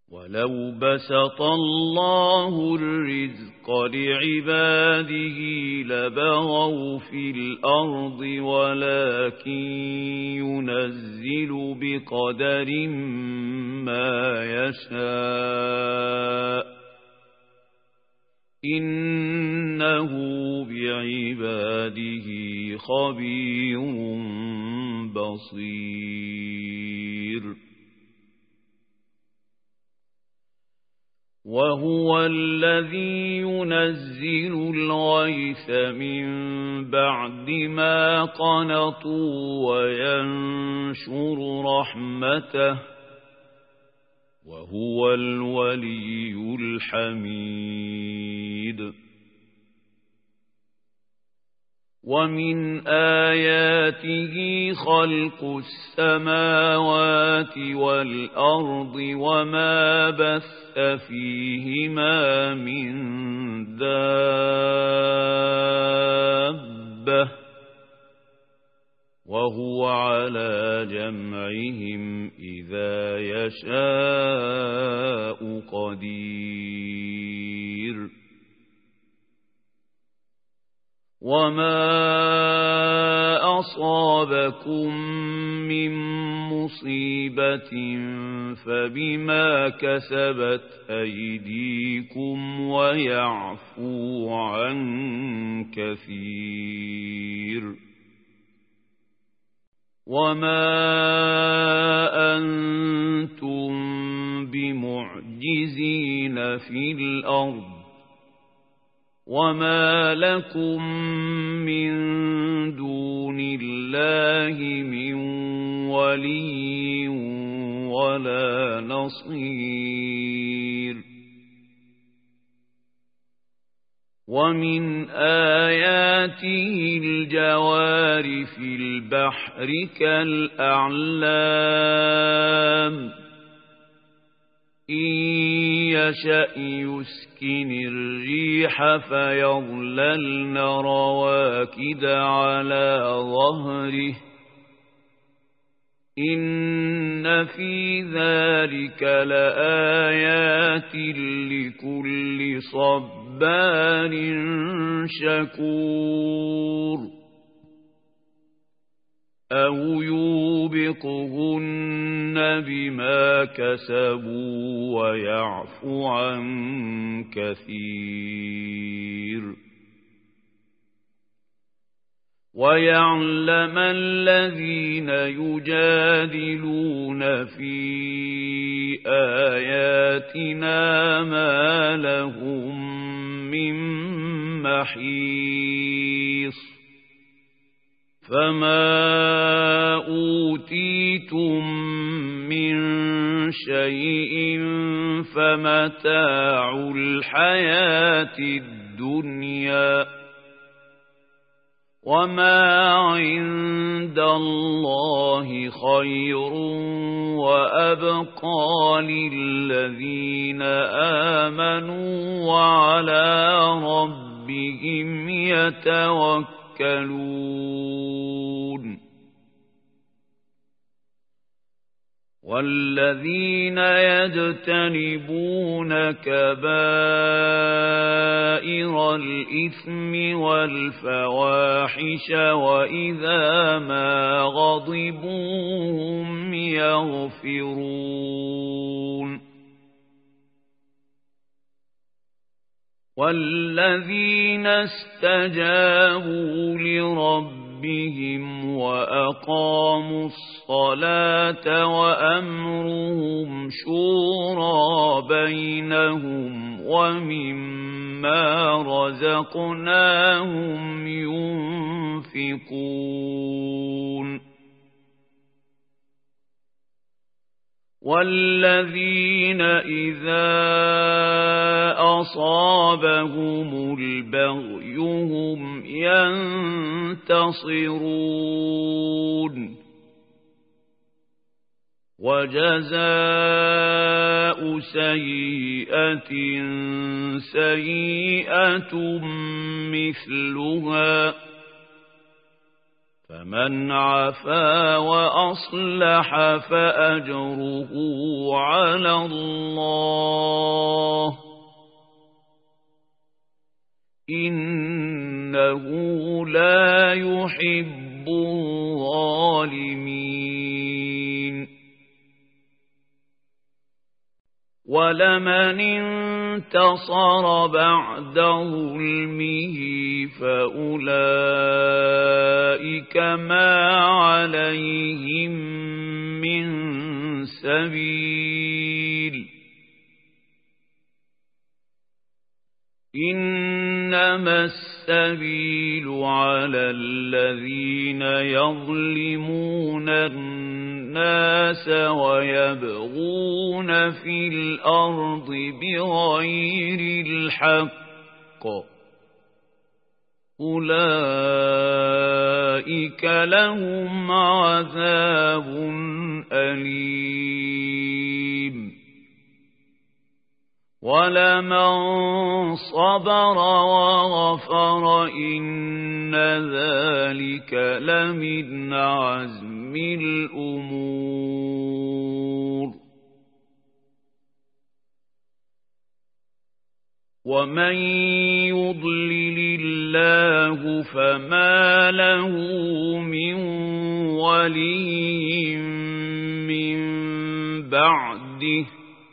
ولو بسط الله الرزق لعباده لبغوا في الأرض ولكن ينزل بقدر ما يشاء إنه بعباده خبير بصير وهو الذي ينزل الغيث من بعد ما قنطوا وينشر رحمته وهو الولي الحميد ومن آياته خلق السماوات والأرض وما بث فيهما من دابة وهو على جمعهم إذا يشاء قدير وما أصابكم من مصيبة فبما كسبت أيديكم ويعفو عن كثير وما أنتم بمعجزين في الأرض وما لكم من دون الله من ولي ولا نصير ومن آياته الجوار في البحر كالأعلام إن يشأ يسكن الريح فيظللن رواكد على ظهره إن في ذلك لآيات لكل صبار شكور أو يوبقهن بما كسبوا ويعفو عن كثير ويعلم الذين يجادلون في آياتنا ما لهم من محيص فما أوتيتم من شيء فمتاع الحياة الدنيا وما عند الله خير وأبقى للذين آمنوا وعلى ربهم يتوكلون والذين يجتنبون كبائر الإثم والفواحش وإذا ما غضبوا هم يغفرون والذين استجابوا لربهم وأقاموا الصلاة وأمرهم شورى بينهم ومما رزقناهم ينفقون والذين إذا أصابهم البغي هم ينتصرون وجزاء سيئة سيئة مثلها فمن عفا وأصلح فأجره على الله إنه لا يحب الظالمين ولمن انتصر بعد ظلمه فأولئك ما عليهم من سبيل إنما السبيل على الذين يظلمون الناس ويبغون في الأرض بغير الحق أولئك لهم عذاب أليم ولمن صبر وغفر إن ذلك لمن عزم الأمور ومن يضلل الله فما له من ولي من بعده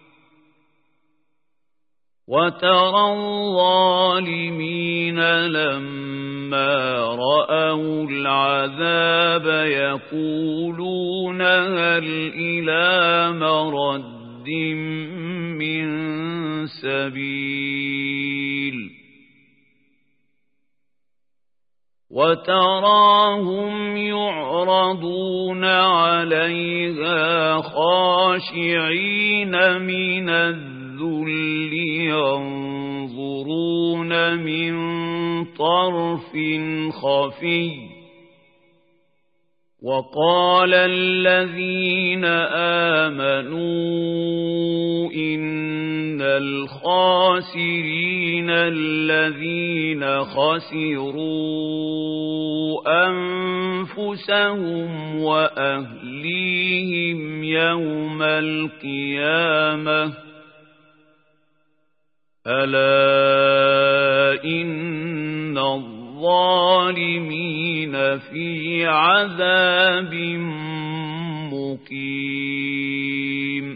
وترى الظالمين لما رأوا العذاب يقولون هل إلى مرد من سبيل وتراهم يعرضون عليها خاشعين من الذل ينظرون من طرف خفي وقال الذين آمنوا إن الخاسرين الذين خسروا أنفسهم وأهليهم يوم القيامة ألا إن الظالمين في عذاب مقيم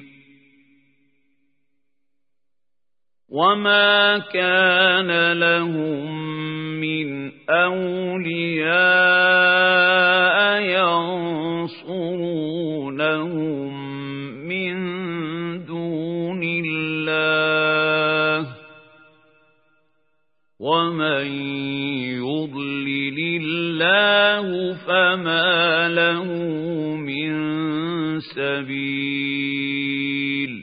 وما كان لهم من أولياء ينصرونهم من دون الله ومن يضلل الله فما له من سبيل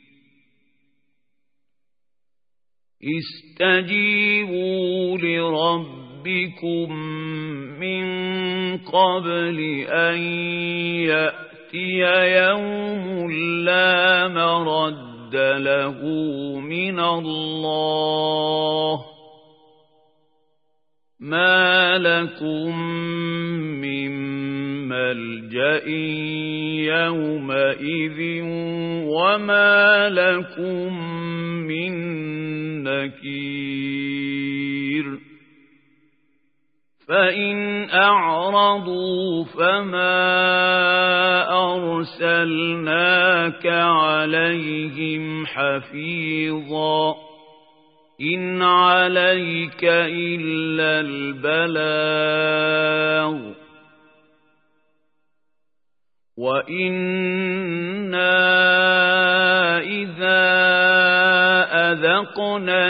استجيبوا لربكم من قبل أن يأتي يوم لا مرد له من الله ما لكم من ملجأ يومئذ وما لكم من نكير فإن أعرضوا فما أرسلناك عليهم حفيظا إن عليك إلا البلاغ وإنا إذا أذقنا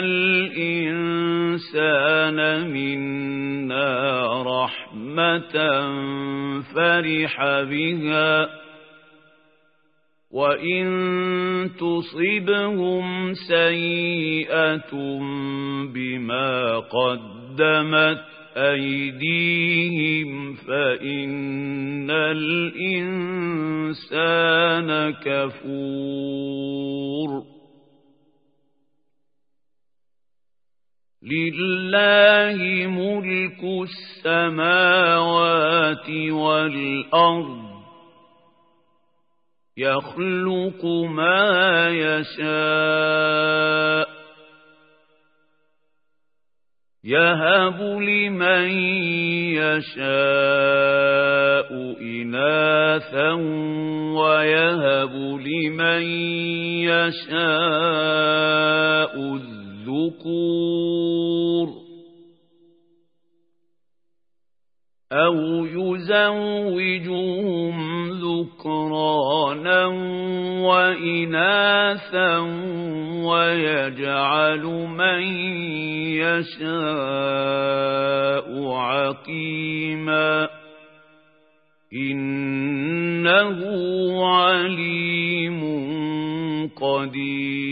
الإنسان منا رحمة فرح بها وإن تصبهم سيئة بما قدمت أيديهم فإن الإنسان كفور لله ملك السماوات والأرض يخلق ما يشاء يهب لمن يشاء إناثا ويهب لمن يشاء الذكور أو يزوجهم ذكرانا وإناثا ويجعل من يشاء عقيما إنه عليم قدير